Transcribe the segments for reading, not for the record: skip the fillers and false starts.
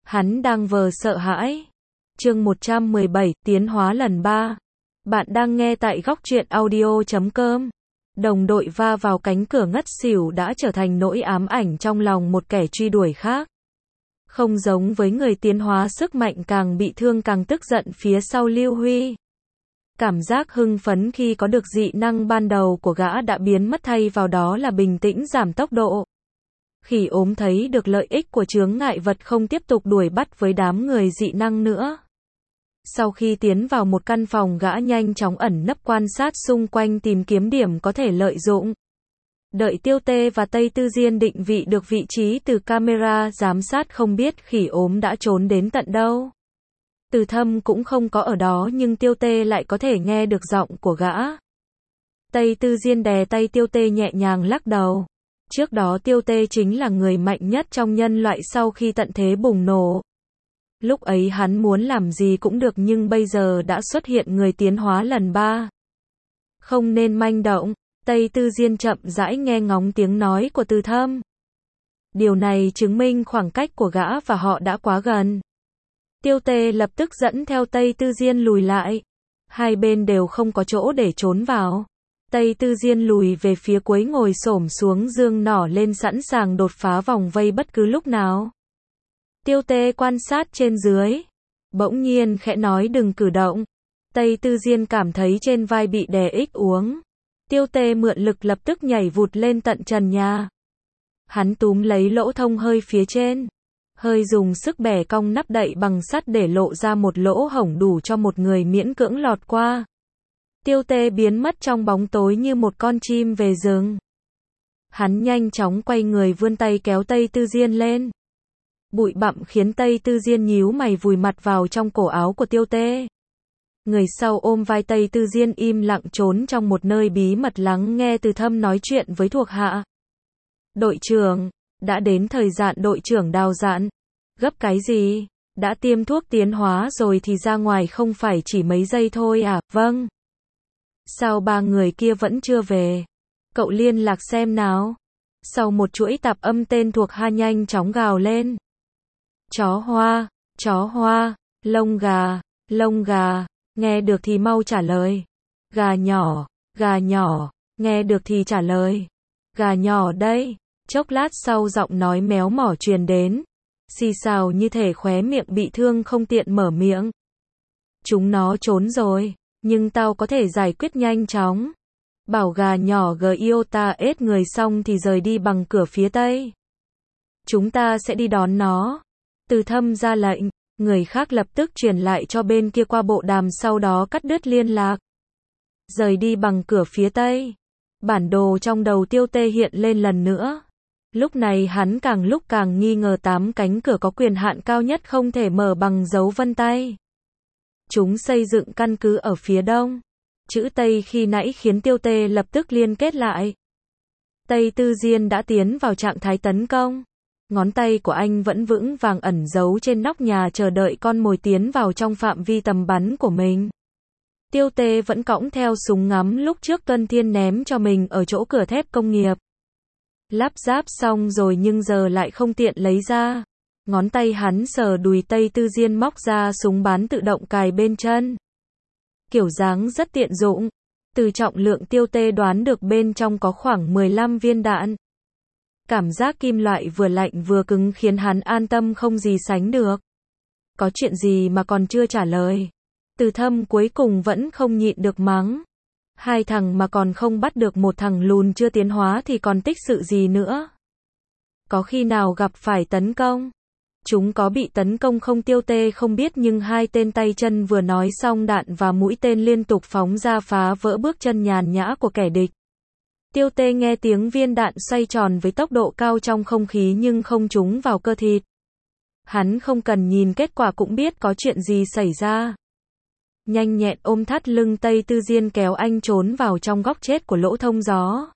Hắn đang vờ sợ hãi. Chương 117, tiến hóa lần 3. Bạn đang nghe tại góc truyện audio.com. Đồng đội va vào cánh cửa ngất xỉu đã trở thành nỗi ám ảnh trong lòng một kẻ truy đuổi khác. Không giống với người tiến hóa sức mạnh càng bị thương càng tức giận phía sau Lưu Huy. Cảm giác hưng phấn khi có được dị năng ban đầu của gã đã biến mất, thay vào đó là bình tĩnh giảm tốc độ. Khỉ ốm thấy được lợi ích của chướng ngại vật không tiếp tục đuổi bắt với đám người dị năng nữa. Sau khi tiến vào một căn phòng, gã nhanh chóng ẩn nấp quan sát xung quanh tìm kiếm điểm có thể lợi dụng. Đợi Tiêu Tê và Tây Tư Diên định vị được vị trí từ camera giám sát, không biết khỉ ốm đã trốn đến tận đâu. Từ Thâm cũng không có ở đó, nhưng Tiêu Tê lại có thể nghe được giọng của gã. Tây Tư Diên đè tay Tiêu Tê nhẹ nhàng lắc đầu. Trước đó Tiêu Tê chính là người mạnh nhất trong nhân loại sau khi tận thế bùng nổ. Lúc ấy hắn muốn làm gì cũng được, nhưng bây giờ đã xuất hiện người tiến hóa lần 3. Không nên manh động. Tây Tư Diên chậm rãi nghe ngóng tiếng nói của Từ Thâm. Điều này chứng minh khoảng cách của gã và họ đã quá gần. Tiêu Tê lập tức dẫn theo Tây Tư Diên lùi lại. Hai bên đều không có chỗ để trốn vào. Tây Tư Diên lùi về phía cuối, ngồi xổm xuống giương nỏ lên sẵn sàng đột phá vòng vây bất cứ lúc nào. Tiêu Tê quan sát trên dưới. Bỗng nhiên khẽ nói đừng cử động. Tây Tư Diên cảm thấy trên vai bị đè ích uống. Tiêu Tê mượn lực lập tức nhảy vụt lên tận trần nhà. Hắn túm lấy lỗ thông hơi phía trên. Hơi dùng sức bẻ cong nắp đậy bằng sắt để lộ ra một lỗ hổng đủ cho một người miễn cưỡng lọt qua. Tiêu Tê biến mất trong bóng tối như một con chim về rừng. Hắn nhanh chóng quay người vươn tay kéo Tây Tư Diên lên. Bụi bặm khiến Tây Tư Diên nhíu mày vùi mặt vào trong cổ áo của Tiêu Tê. Người sau ôm vai Tây Tư Diên im lặng trốn trong một nơi bí mật lắng nghe Từ Thâm nói chuyện với thuộc hạ. Đội trưởng, đã đến thời gian. Đội trưởng Đào dặn. Gấp cái gì? Đã tiêm thuốc tiến hóa rồi thì ra ngoài không phải chỉ mấy giây thôi à? Vâng. Sao ba người kia vẫn chưa về? Cậu liên lạc xem nào. Sau một chuỗi tạp âm, tên thuộc hạ nhanh chóng gào lên. Chó hoa, lông gà, nghe được thì mau trả lời. Gà nhỏ, nghe được thì trả lời. Gà nhỏ đây. Chốc lát sau giọng nói méo mỏ truyền đến. Xì xào như thể khóe miệng bị thương không tiện mở miệng. Chúng nó trốn rồi, nhưng tao có thể giải quyết nhanh chóng. Bảo gà nhỏ Giota ết người xong thì rời đi bằng cửa phía tây. Chúng ta sẽ đi đón nó. Từ Thâm ra lệnh, người khác lập tức truyền lại cho bên kia qua bộ đàm, sau đó cắt đứt liên lạc. Rời đi bằng cửa phía tây. Bản đồ trong đầu Tiêu Tê hiện lên lần nữa. Lúc này hắn càng lúc càng nghi ngờ 8 cánh cửa có quyền hạn cao nhất không thể mở bằng dấu vân tay. Chúng xây dựng căn cứ ở phía đông. Chữ Tây khi nãy khiến Tiêu Tê lập tức liên kết lại. Tây Tư Diên đã tiến vào trạng thái tấn công. Ngón tay của anh vẫn vững vàng ẩn giấu trên nóc nhà chờ đợi con mồi tiến vào trong phạm vi tầm bắn của mình. Tiêu Tê vẫn cõng theo súng ngắm lúc trước Tuân Thiên ném cho mình ở chỗ cửa thép công nghiệp. Lắp ráp xong rồi nhưng giờ lại không tiện lấy ra. Ngón tay hắn sờ đùi Tây Tư Diên, móc ra súng bán tự động cài bên chân. Kiểu dáng rất tiện dụng. Từ trọng lượng Tiêu Tê đoán được bên trong có khoảng 15 viên đạn. Cảm giác kim loại vừa lạnh vừa cứng khiến hắn an tâm không gì sánh được. Có chuyện gì mà còn chưa trả lời? Từ Thâm cuối cùng vẫn không nhịn được mắng. Hai thằng mà còn không bắt được một thằng lùn chưa tiến hóa thì còn tích sự gì nữa? Có khi nào gặp phải tấn công? Chúng có bị tấn công không? Tiêu Tê không biết, nhưng hai tên tay chân vừa nói xong, đạn và mũi tên liên tục phóng ra phá vỡ bước chân nhàn nhã của kẻ địch. Tiêu Tê nghe tiếng viên đạn xoay tròn với tốc độ cao trong không khí nhưng không trúng vào cơ thịt. Hắn không cần nhìn kết quả cũng biết có chuyện gì xảy ra. Nhanh nhẹn ôm thắt lưng Tây Tư Diên kéo anh trốn vào trong góc chết của lỗ thông gió.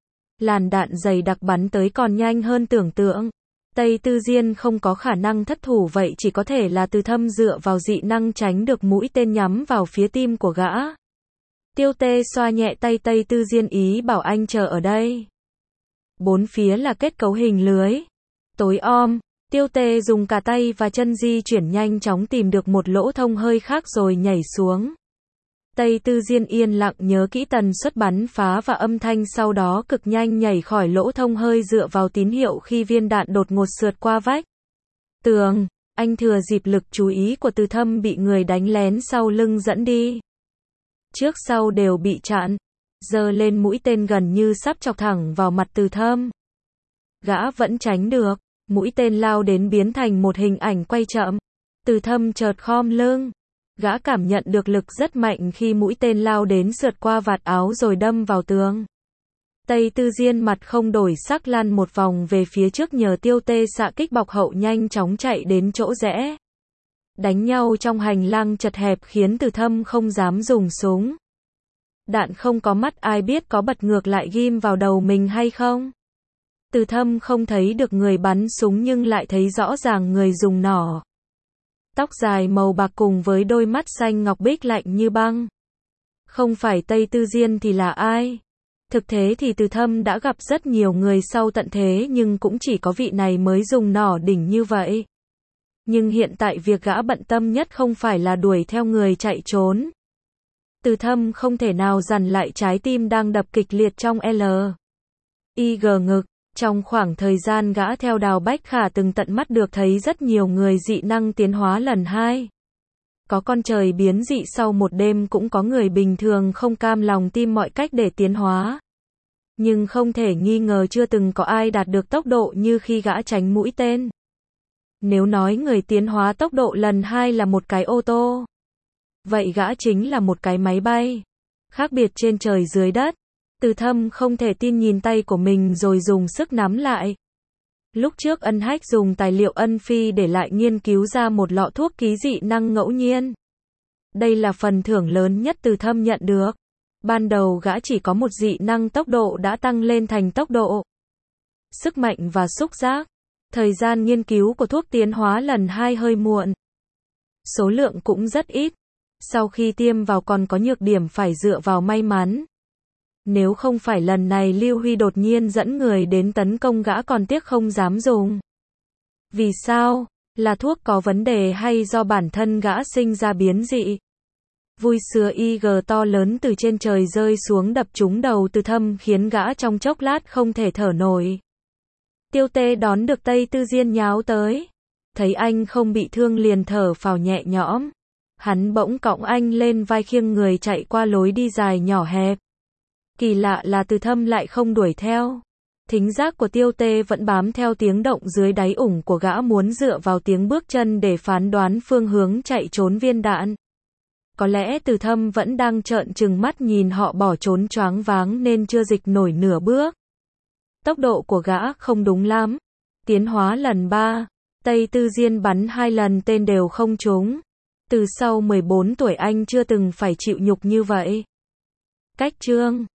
Làn đạn dày đặc bắn tới còn nhanh hơn tưởng tượng. Tây Tư Diên không có khả năng thất thủ, vậy chỉ có thể là Từ Thâm dựa vào dị năng tránh được mũi tên nhắm vào phía tim của gã. Tiêu Tê xoa nhẹ tay Tây Tư Diên, ý bảo anh chờ ở đây. Bốn phía là kết cấu hình lưới. Tối om, Tiêu Tê dùng cả tay và chân di chuyển nhanh chóng tìm được một lỗ thông hơi khác rồi nhảy xuống. Tây Tư Diên yên lặng nhớ kỹ tần suất bắn phá và âm thanh, sau đó cực nhanh nhảy khỏi lỗ thông hơi dựa vào tín hiệu khi viên đạn đột ngột sượt qua vách tường. Anh thừa dịp lực chú ý của Từ Thâm bị người đánh lén sau lưng dẫn đi. Trước sau đều bị chặn. Giơ lên mũi tên gần như sắp chọc thẳng vào mặt Từ Thâm. Gã vẫn tránh được. Mũi tên lao đến biến thành một hình ảnh quay chậm. Từ Thâm chợt khom lưng. Gã cảm nhận được lực rất mạnh khi mũi tên lao đến sượt qua vạt áo rồi đâm vào tường. Tây Tư Diên mặt không đổi sắc lăn một vòng về phía trước nhờ Tiêu Tê xạ kích bọc hậu nhanh chóng chạy đến chỗ rẽ. Đánh nhau trong hành lang chật hẹp khiến Từ Thâm không dám dùng súng. Đạn không có mắt, ai biết có bật ngược lại ghim vào đầu mình hay không. Từ Thâm không thấy được người bắn súng nhưng lại thấy rõ ràng người dùng nỏ. Tóc dài màu bạc cùng với đôi mắt xanh ngọc bích lạnh như băng. Không phải Tây Tư Diên thì là ai? Thực tế thì Từ Thâm đã gặp rất nhiều người sau tận thế nhưng cũng chỉ có vị này mới dùng nỏ đỉnh như vậy. Nhưng hiện tại việc gã bận tâm nhất không phải là đuổi theo người chạy trốn. Từ Thâm không thể nào dằn lại trái tim đang đập kịch liệt trong L.I.G ngực. Trong khoảng thời gian gã theo Đào Bách Khả từng tận mắt được thấy rất nhiều người dị năng tiến hóa lần 2. Có con trời biến dị sau một đêm, cũng có người bình thường không cam lòng tìm mọi cách để tiến hóa. Nhưng không thể nghi ngờ chưa từng có ai đạt được tốc độ như khi gã tránh mũi tên. Nếu nói người tiến hóa tốc độ lần 2 là một cái ô tô, vậy gã chính là một cái máy bay. Khác biệt trên trời dưới đất. Từ Thâm không thể tin nhìn tay của mình rồi dùng sức nắm lại. Lúc trước Ân Hách dùng tài liệu Ân Phi để lại nghiên cứu ra một lọ thuốc ký dị năng ngẫu nhiên. Đây là phần thưởng lớn nhất Từ Thâm nhận được. Ban đầu gã chỉ có một dị năng tốc độ đã tăng lên thành tốc độ, sức mạnh và xúc giác. Thời gian nghiên cứu của thuốc tiến hóa lần 2 hơi muộn. Số lượng cũng rất ít. Sau khi tiêm vào còn có nhược điểm phải dựa vào may mắn. Nếu không phải lần này Lưu Huy đột nhiên dẫn người đến tấn công gã còn tiếc không dám dùng. Vì sao? Là thuốc có vấn đề hay do bản thân gã sinh ra biến dị? Vui sướng IG to lớn từ trên trời rơi xuống đập trúng đầu Từ Thâm khiến gã trong chốc lát không thể thở nổi. Tiêu Tê đón được Tây Tư Diên nháo tới. Thấy anh không bị thương liền thở phào nhẹ nhõm. Hắn bỗng cõng anh lên vai khiêng người chạy qua lối đi dài nhỏ hẹp. Kỳ lạ là Từ Thâm lại không đuổi theo. Thính giác của Tiêu Tê vẫn bám theo tiếng động dưới đáy ủng của gã, muốn dựa vào tiếng bước chân để phán đoán phương hướng chạy trốn viên đạn. Có lẽ Từ Thâm vẫn đang trợn trừng mắt nhìn họ bỏ trốn choáng váng nên chưa dịch nổi nửa bước. Tốc độ của gã không đúng lắm. Tiến hóa lần 3, Tây Tư Diên bắn 2 lần tên đều không trúng. Từ sau 14 tuổi anh chưa từng phải chịu nhục như vậy. Cách chương